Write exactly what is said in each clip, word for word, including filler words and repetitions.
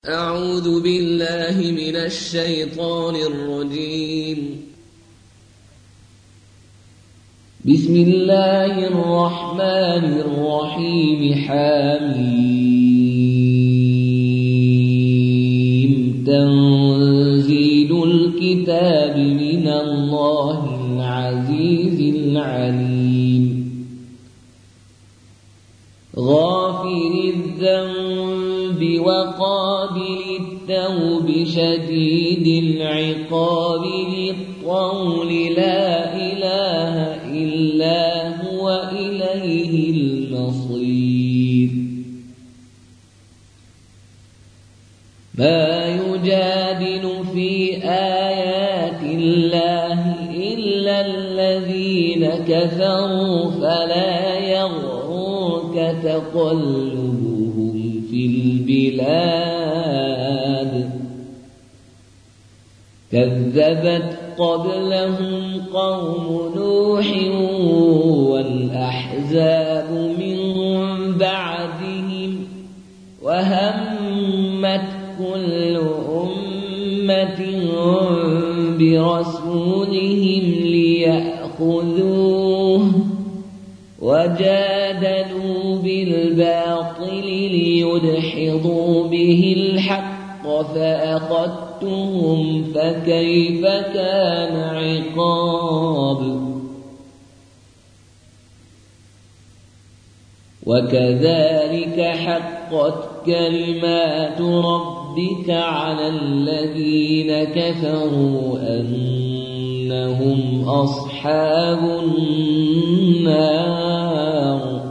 أعوذ بالله من الشيطان الرجيم. بسم الله الرحمن الرحيم. حميم. تنزيل الكتاب من الله العزيز العليم. غافر الذنب وقابل التوب شديد العقاب ذي الطول لا إله إلا هو إليه المصير. ما يجادل في آيات الله إلا الذين كفروا فلا يغرك تقلبهم في البلاد. كذبت قبلهم قوم نوح والأحزاب من بعدهم وهمت كل أمة برسولهم ليأخذوه وجادلوا بالباطل ليدحضوا به الحق فأخذتهم فكيف كان عقاب. وكذلك حقت كلمات ربك على الذين كفروا أنهم أصحاب النار.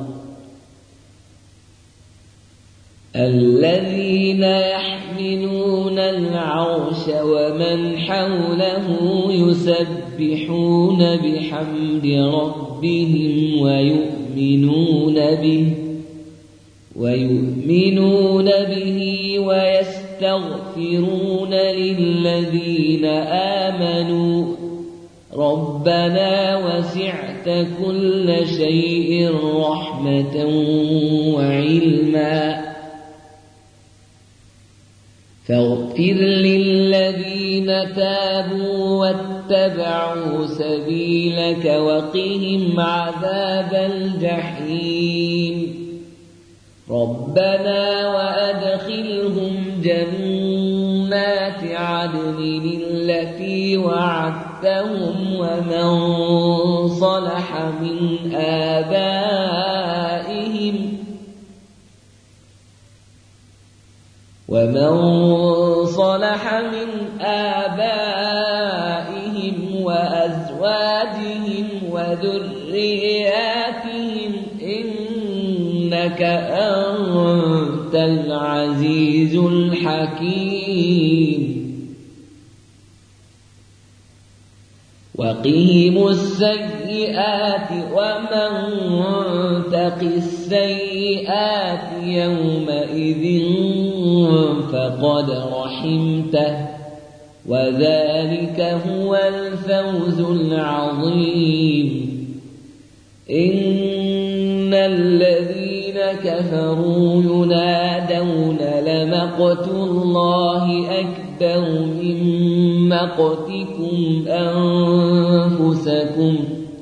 الذين يحملون العرش ومن حوله يسبحون بحمد ربهم ويؤمنون به ويؤمنون به ويستغفرون للذين آمنوا ربنا وسعت كل شيء رحمة وعلما فاغفر للذين تابوا واتبعوا سبيلك وقهم عذاب الجحيم. ربنا وأدخلهم جنات عدن التي وعدتهم ومن صلح من آبائهم ومن صلح من آبائهم وأزواجهم وذرياتهم إنك أنت العزيز الحكيم. وقهم السيئات ومن تق السيئات يومئذ فقد رحمته وذلك هو الفوز العظيم. إن الذين كفروا ينادون لمقت الله أكبر من مقتكم أنفسكم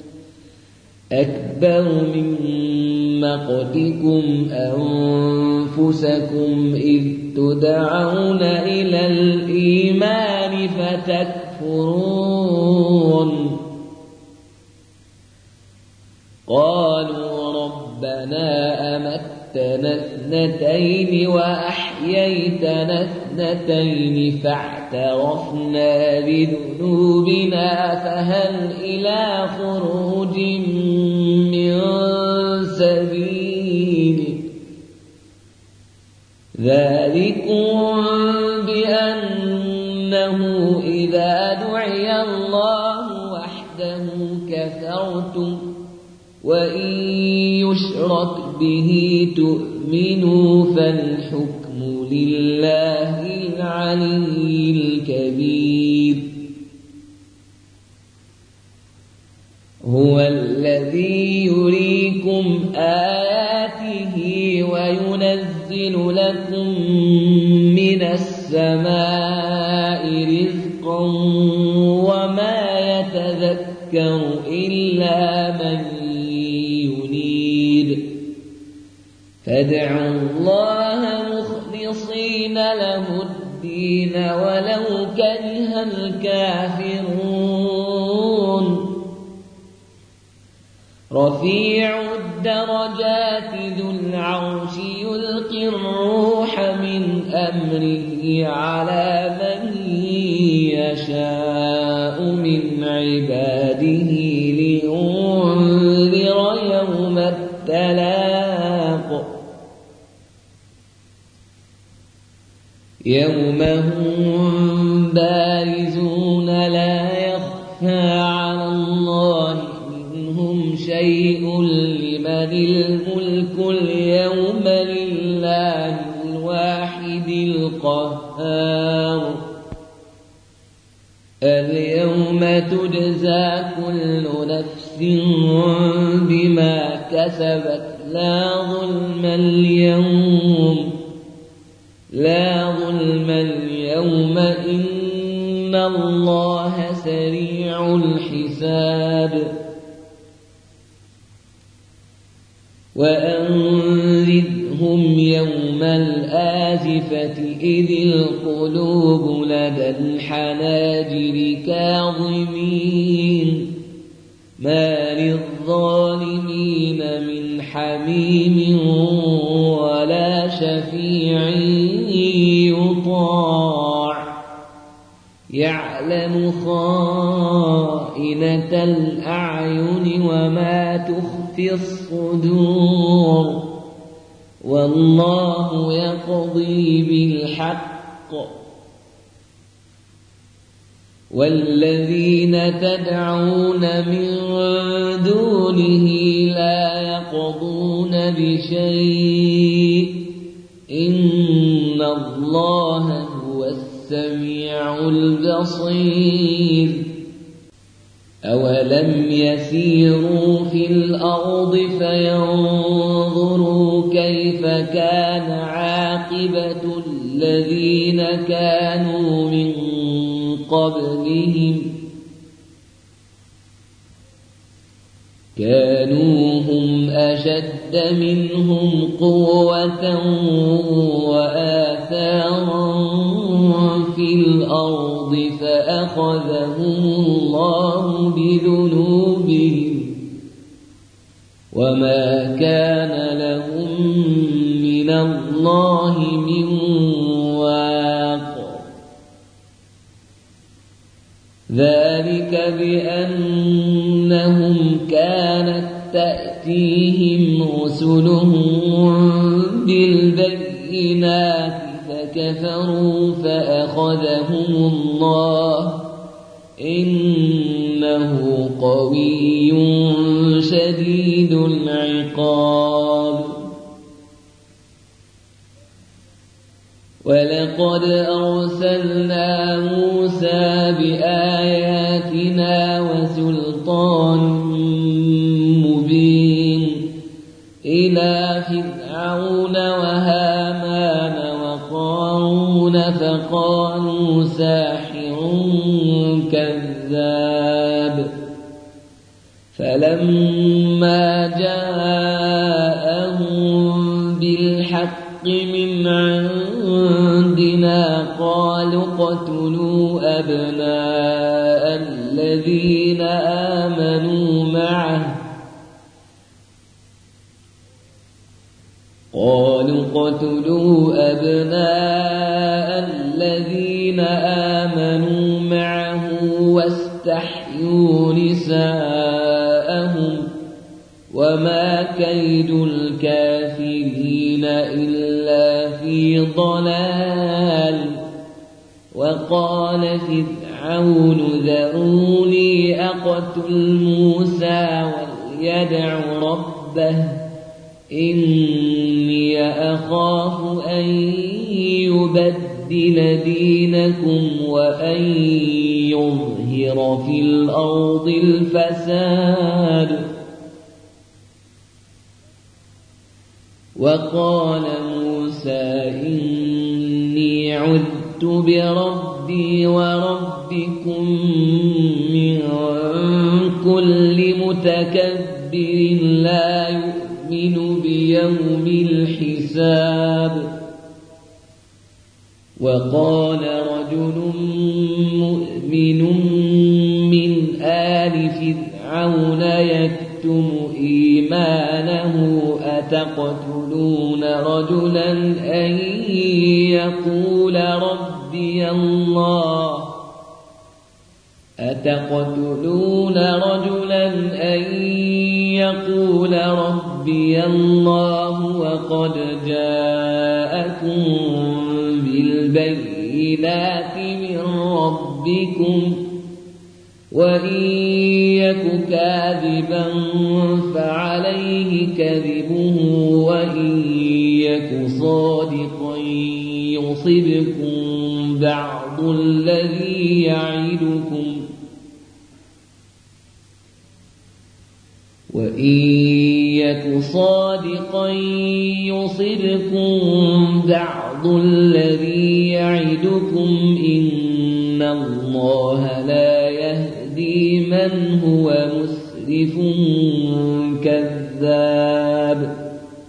أكبر من مقتكم أنفسكم إذ تدعون إلى الإيمان فتكفرون. قالوا ربنا أمتنا اثنتين وأحييتنا اثنتين فاعترفنا بذنوبنا فهل إلى خروج من سبيل. ذلكم بأنه إذا دعي الله وحده كفرتم وإن يشرك به تؤمنوا فالحكم لله العلي الكبير. هو الذي يريكم آياته وينزل لكم من السماء رزقا وما يتذكر إلا من ينيب فادعوا الله مخلصين له الدين ولو كره الكافرون رفيع الدرجات ذو العرش يلقي الروح من أمره على من يشاء من عباده لينذر يوم التلاق يوم هم بارزون لا يخفى على الله منهم شيء لمن الملك اليوم لله الواحد القهار اليوم تجزى كل نفس بما كسبت لا ظلم اليوم لا ظلم اليوم إن الله سريع الحساب وأنذرهم يوم الآزفة إذ القلوب لدى الحناجر كاظمين ما للظالمين من حميم ولا شفيع يطاع يعلم خائنة الأعين وما تخفي الصدور والله يقضي بالحق والذين تدعون من دونه لا يقضون بشيء إن الله هو السميع البصير أولم يسيروا في الأرض فينظروا كيف كان عاقبة الذين كانوا من قبلهم كانوا هم أشد منهم قوة وآثارا في الأرض فأخذهم الله بذنوبهم وما كان لهم من الله من واق ذلك بأنهم كانت تأتيهم رسلهم بالبينات فكفروا فأخذهم الله إنه قوي شديد العقاب ولقد أرسلنا موسى بآياتنا وسلطان مبين إلى فرعون وهامان وقارون فقالوا ساحر كذاب فلما جاءهم بالحق من عندنا قالوا اقتلوا أبناء الذين آمنوا معه قالوا اقتلوا أبناء الذين آمنوا معه واستحيوا نساءهم وما كيد الكافرين إلا في ضلال وقال فرعون ذروني أقتل موسى وليدع ربه إني أخاف أن يبدل دينكم وأن يظهر في الأرض الفساد وقال موسى إني عذت بربي وربكم من كل متكبر لا يؤمن بيوم الحساب وقال رجل مؤمن من آل فرعون يكتم إيمانه أتقتلون رجلا أن يقول ربي الله أتقتلون رجلا أن يقول ربي الله وقد جاءكم بالبينات من ربكم وإن يك كاذبا فعليه كذبه وإن يك صادقا يصبكم بعض الذي يعدكم وإن يك صادقا يصبكم بعض الذي يعدكم إن الله لا يهدي من هو مسرف كذاب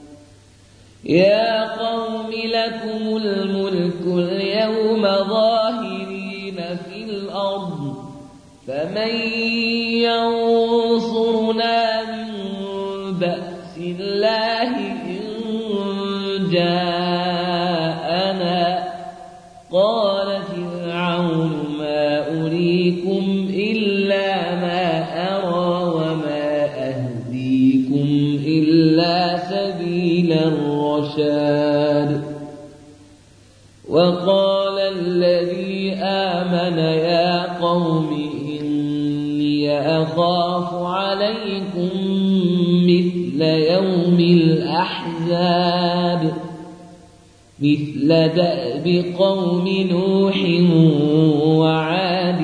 يا قوم لكم الملك اليوم ظاهرين في الأرض فمن ينصرنا من بأس الله إن جاءنا قال فرعون ما أريكم إلا ما أرى وما أهديكم إلا سبيل الرشاد وقال الذي آمن يا قوم إني أخاف عليكم مثل يوم الأحزاب مثل دأب قوم نوح وعاد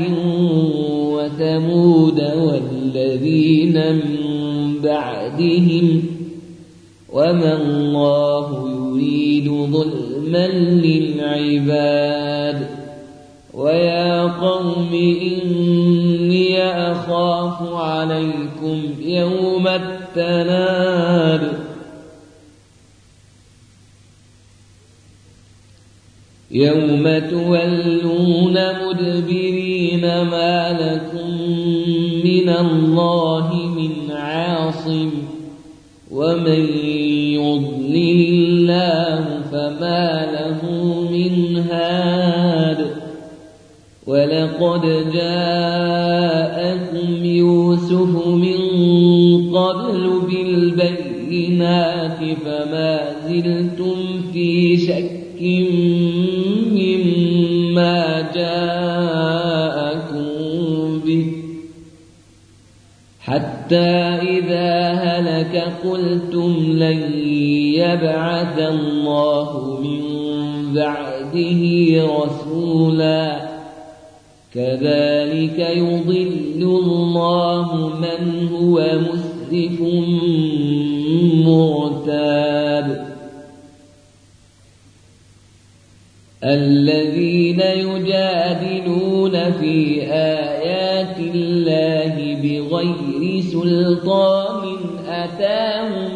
وثمود والذين من بعدهم وما الله يريد ظلما للعباد ويا قوم إني أخاف عليكم يوم التناد يوم تولون مدبرين ما لكم من الله من عاصم ومن يضلل الله فما له من هاد ولقد جاءكم يوسف من قبل بالبينات فما زلتم في شك مما جاءكم به حتى إذا هلك قلتم لن يبعث الله من بعده رسولا كذلك يضل الله من هو مسرف مرتاب الذين يجادلون في آيات الله بغير سلطان أتاهم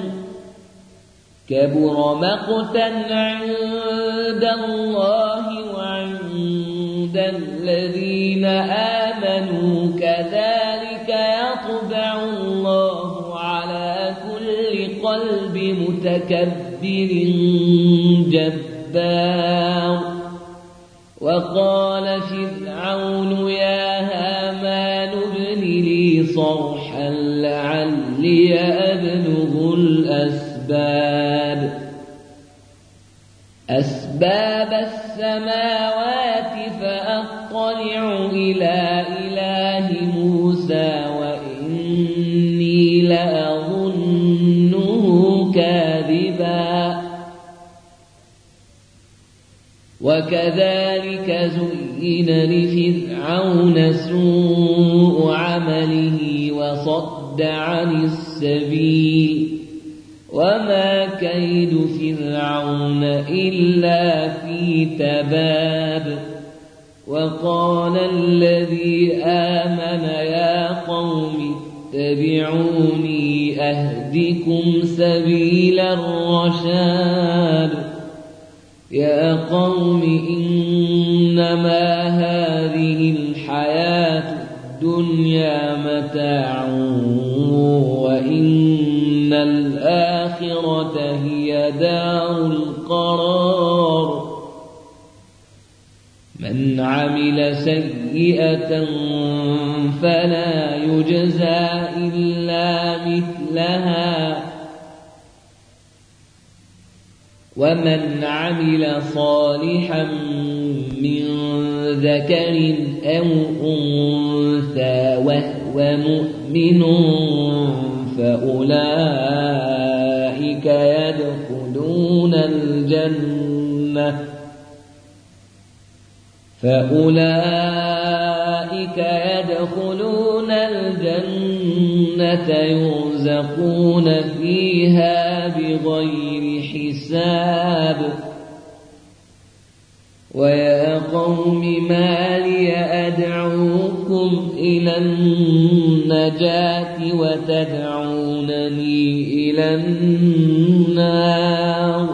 كبر مقتا عند الله وعند الذين آمنوا كذلك يطبع الله على كل قلب متكبر جبار وقال فرعون يا هامان ابن لي صرحا لعلي أبلغ الأسباب أسباب السماوات فأطلع إلى إله موسى وإني لأظنه كاذبا وكذلك زين لفرعون سوء عمله وصد عن السبيل وما كيد فرعون إلا في تباب وقال الذي آمن يا قوم اتبعوني أهدكم سبيل الرشاد يا قوم إنما هذه الحياة الدنيا متاع وإن الآخرة هي دار القرار من عمل سيئة فلا يجزى إلا مثلها ومن عمل صالحا من ذكر أو أنثى وهو مؤمن فأولئك يدخلون الجنة فأولئك يدخلون الجنة يرزقون فيها بغير حساب ويا قوم ما لي أدعوكم إلى النجاة وتدعونني إلى النار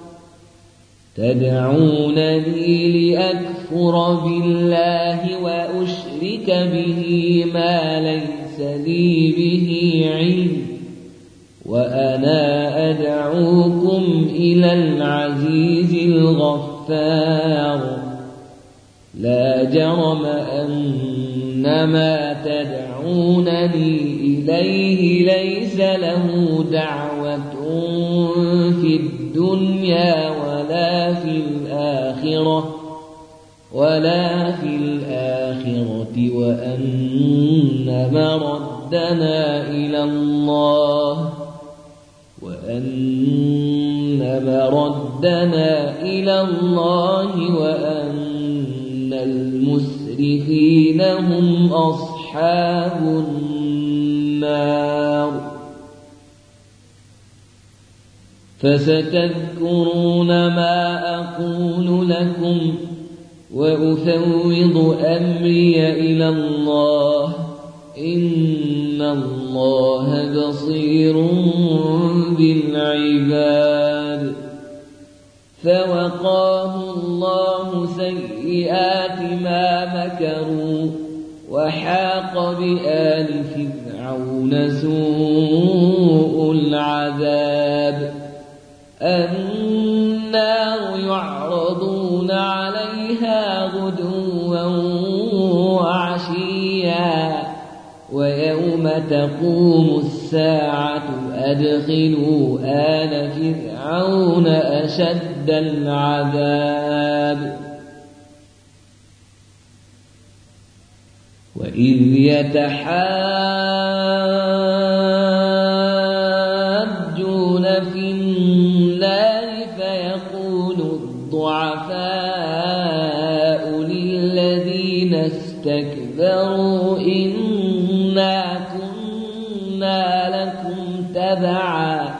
تدعونني لأكفر بالله وأشرك به ما ليس لي به علم وأنا أدعوكم إلى العزيز الغفار لا جرم أن ما تدعونني إليه ليس له دعوة في الدنيا ولا في الآخرة ولا في الآخرة وأن مردنا إلى الله وأن مردنا إلى الله وأن المسرفين هم أصحاب النار فستذكرون ما أقول لكم وأفوض أمري إلى الله إن الله بصير بالعباد فوقاه الله سيئات ما مكروا وحاق بآل فرعون سوء العذاب النار يعرضون عليها غدوا وعشيا ويوم تقوم الساعة أدخلوا آل فرعون أشد العذاب وإذ يتحاجون في النار فيقول الضعفاء للذين استكبروا إنا كنا لكم تبعا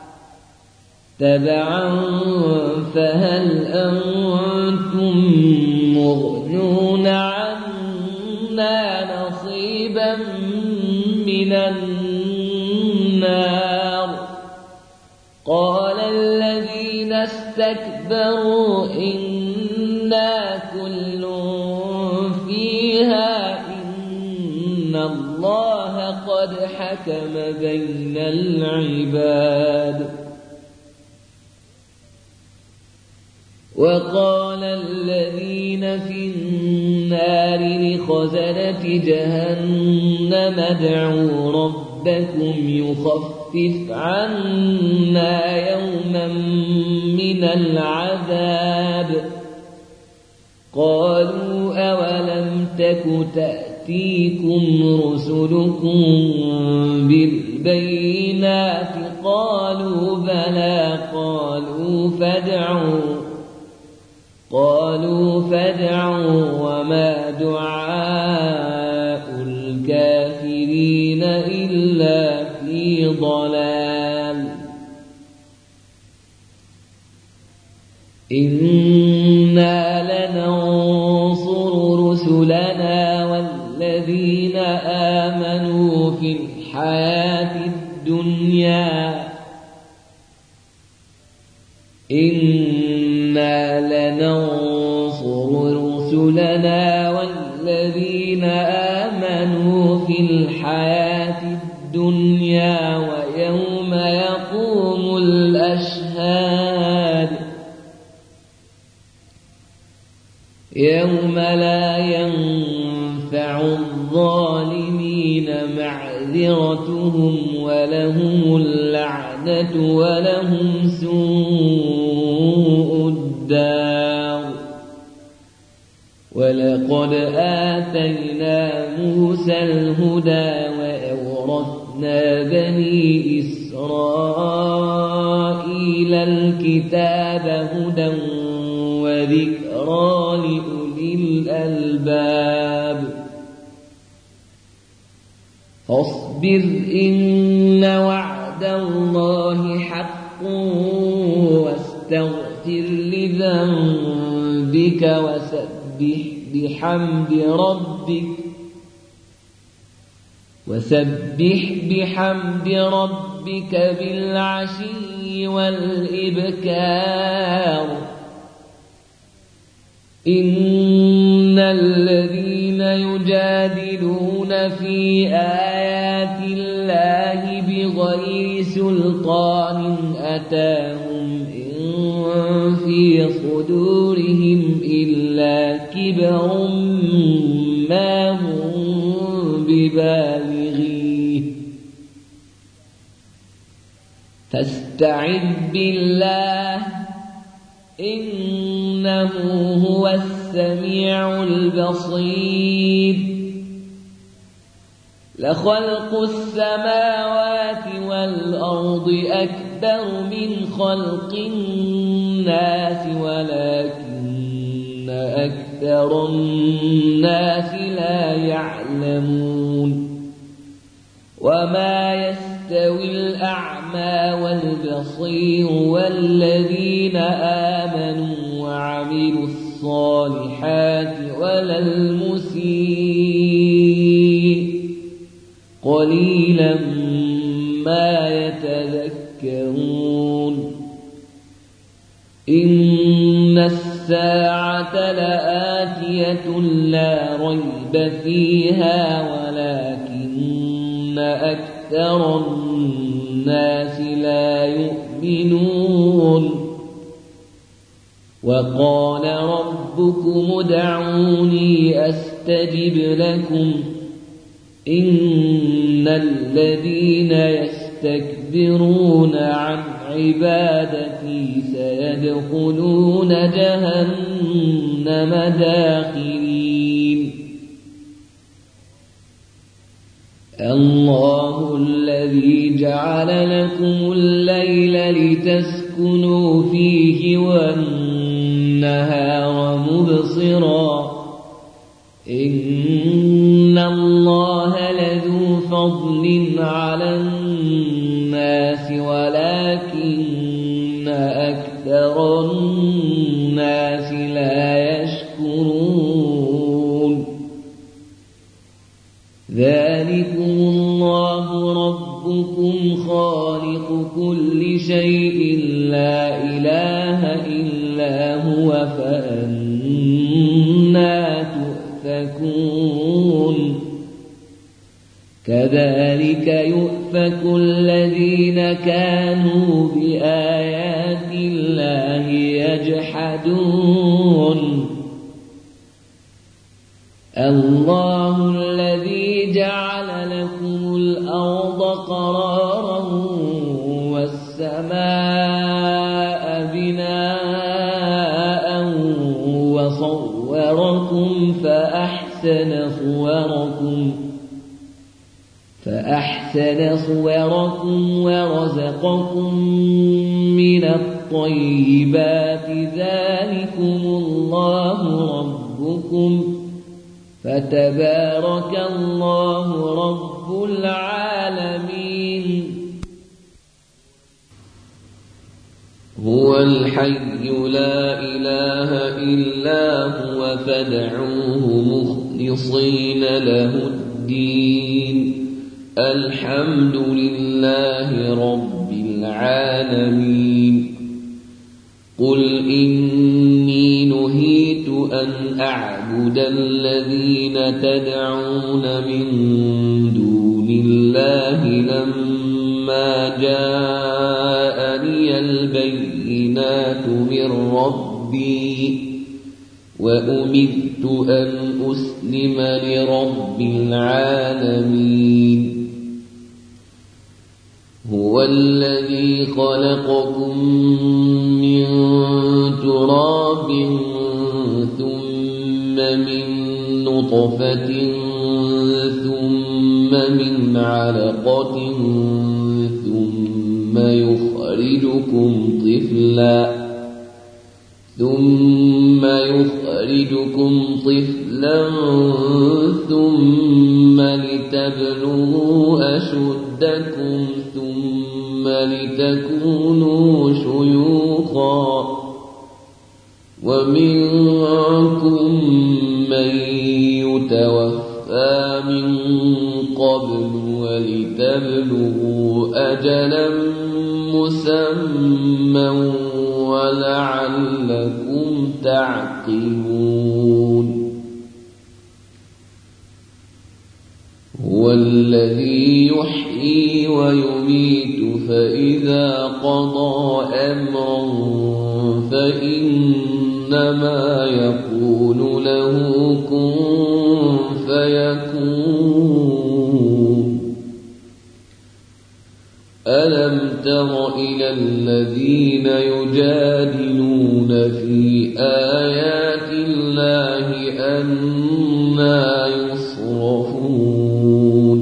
تبعا فهل أنتم مغنون عنا نصيبا من النار قال الذين استكبروا إنا كل فيها إن الله قد حكم بين العباد وقال الذين في النار لخزنة جهنم ادعوا ربكم يخفف عنا يوما من العذاب قالوا أولم تك تأتيكم رسلكم بالبينات قالوا بلى قالوا فادعوا قالوا فادعوا وما دعاء الكافرين إلا في ضلال رسلنا والذين آمنوا في الحياة الدنيا إنا لننصر رسلنا والذين آمنوا في الحياة الدنيا ويوم يقوم الأشهاد يوم لا ينفع الظالمين معذرتهم ولهم اللعنة ولهم سوء الدار ولقد آتينا موسى الهدى وأورثنا بني إسرائيل الكتاب هدى وذكرى لأولي الألباب فاصبر إن وعد الله حق واستغفر لذنبك وسبح بحمد ربك وسبح بحمد ربك بالعشي والإبكار إن الذين يجادلون في آيات الله بغير سلطان أتاهم إن في صدورهم إلا كبر ما هم ببالغيه فاستعذ بالله إنه هو السميع البصير لخلق السماوات والأرض أكبر من خلق الناس ولكن أكثر الناس لا يعلمون وما يستوي الأعمى والبصير والذين آمنوا وعملوا الصالحات ولا المسيء قليلا ما يتذكرون إن الساعة لآتية لا ريب فيها ولكن أكثر الناس لا يؤمنون وقال ربكم ادعوني أستجب لكم إن الذين يستكبرون عن عبادتي سيدخلون جهنم داخرين الله الذي جعل لكم الليل لتسكنوا فيه والنهار مبصرا إن الله لذو فضل على الناس ولكن أكثر الناس لا يشكرون ذلكم الله ربكم خالق كل شيء لا إله إلا هو فأنا تؤفكون كذلك يؤفك الذين كانوا بآيات الله يجحدون الله الذي جعل لكم الأرض قرارا والسماء بناء وصوركم فأحسن صوركم فأحسن صوركم ورزقكم من الطيبات ذلكم الله ربكم فتبارك الله رب العالمين هو الحي لا إله إلا هو فادعوه مخلصين له الدين الحمد لله رب العالمين قل إني نهيت أن أعبد الذين تدعون من دون الله لما جاءني البينات من ربي وأمرت أن أسلم لرب العالمين هو الذي خلقكم من تراب ثم من نطفة ثم من علقة ثم يخرجكم طفلا ثم يخرجكم طفلا ثم لتبلغوا أشدكم ثم لتكونوا شيوخا ومنكم من يتوفى من قبل ولتبلغوا أجلا مسمى ولعلكم تعقلون هو الذي يحيي ويميت فإذا قضى أمرا فإنما يقول له كن فيكون ألم تر إلى الذين يجادلون في آيات الله أنى يصرفون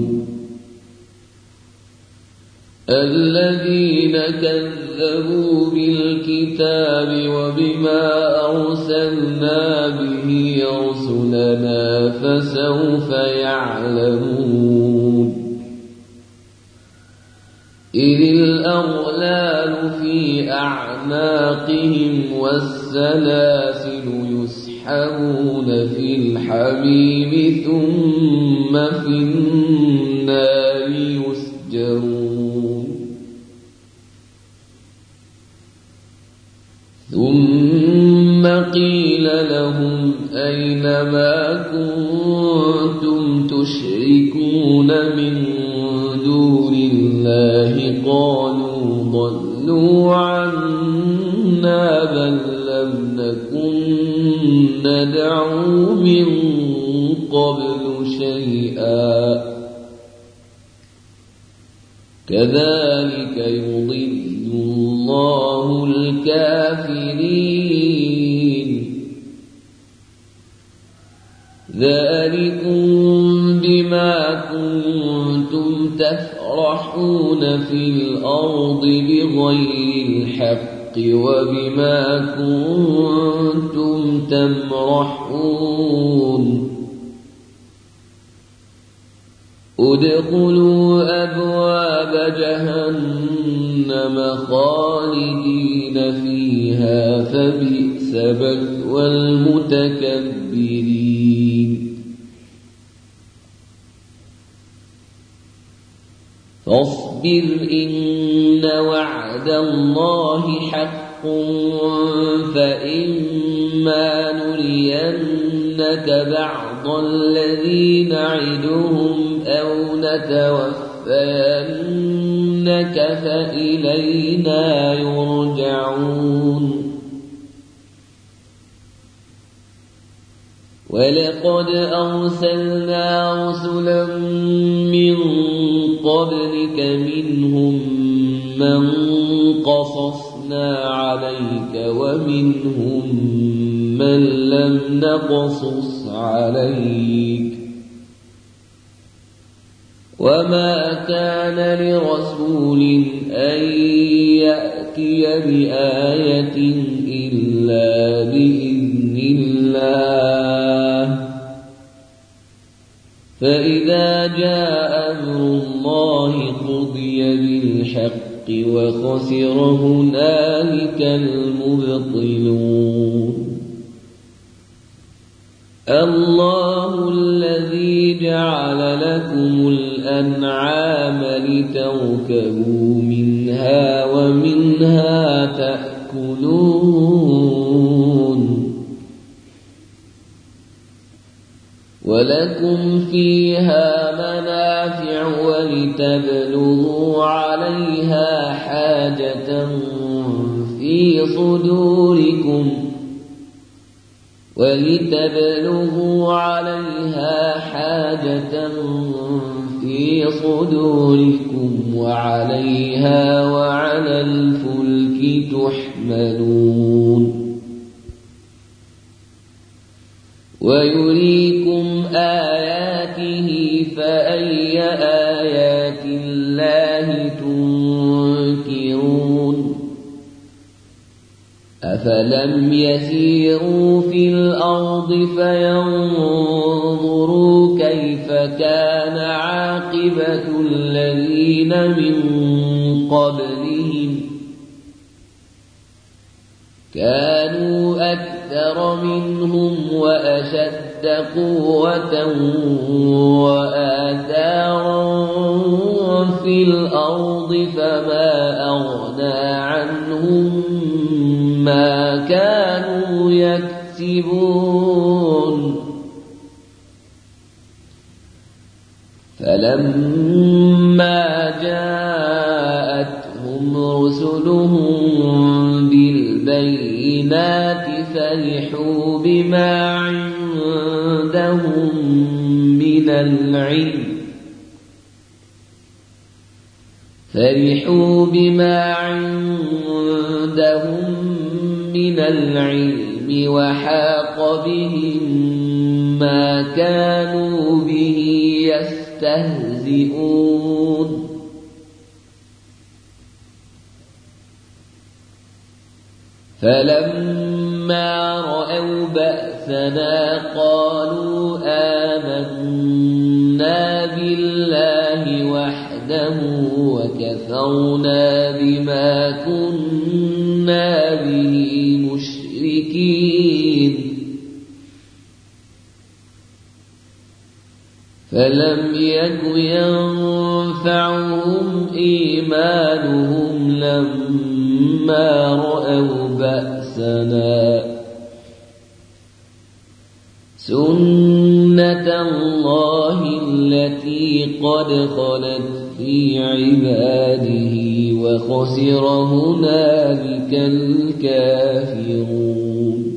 الذين كذبوا بالكتاب وبما أرسلنا به رسلنا فسوف يعلمون إذ الأغلال في أعناقهم والسلاسل يسحبون في الحميم ثم في النار يسجرون ثم قيل لهم أين ما كنتم تشركون من دون الله قالوا ضلوا عنا بل لم نكن ندعو من قبل شيئا كذلك يضل الله الكافرين ذلكم بما كنتم تفرحون في الأرض بغير الحق وبما كنتم تمرحون ادخلوا أبواب جهنم خالدين فيها فبئس مثوى المتكبرين فاصبر إن وعد الله حق فإما نرينك بعض الذي نعدهم أو نتوفينك فإلينا يرجعون ولقد أرسلنا رسلا من قبلك منهم من قصصنا عليك ومنهم من لم نقصص عليك وما كان لرسول أن يأتي بآية إلا بإذن الله فإذا جاء أمر الله قضي بالحق وخسر هنالك هنالك المبطلون. الله الذي جعل لكم الأنعام لتركبوا منها ومنها تأكلون ولكم فيها منافع ولتبلغوا عليها حاجة في صدوركم ولتبلغوا عليها حاجة في صدوركم وعليها وعلى الفلك تحملون ويريكم آياته فأي آيات الله تنكرون أفلم يسيروا في الأرض فينظروا كيف كان عاقبة الذين من قبلهم كانوا أكثر منهم وأشد قوة وآثارا في الأرض فما أغنى عنهم ما كانوا يكسبون فلما جاءتهم رسلهم بالبينات فرحوا بما عندهم من العلم فرحوا بما عندهم من العلم وحاق بهم ما كانوا به يستهزئون فلما رأوا بأسنا قالوا آمنا بالله وحده وكفرنا بما كنا به مشركين فلم يك ينفعهم إيمانهم لما رأوا بأسنا سنة الله التي قد خلت في عباده وخسر هنالك الكافرون.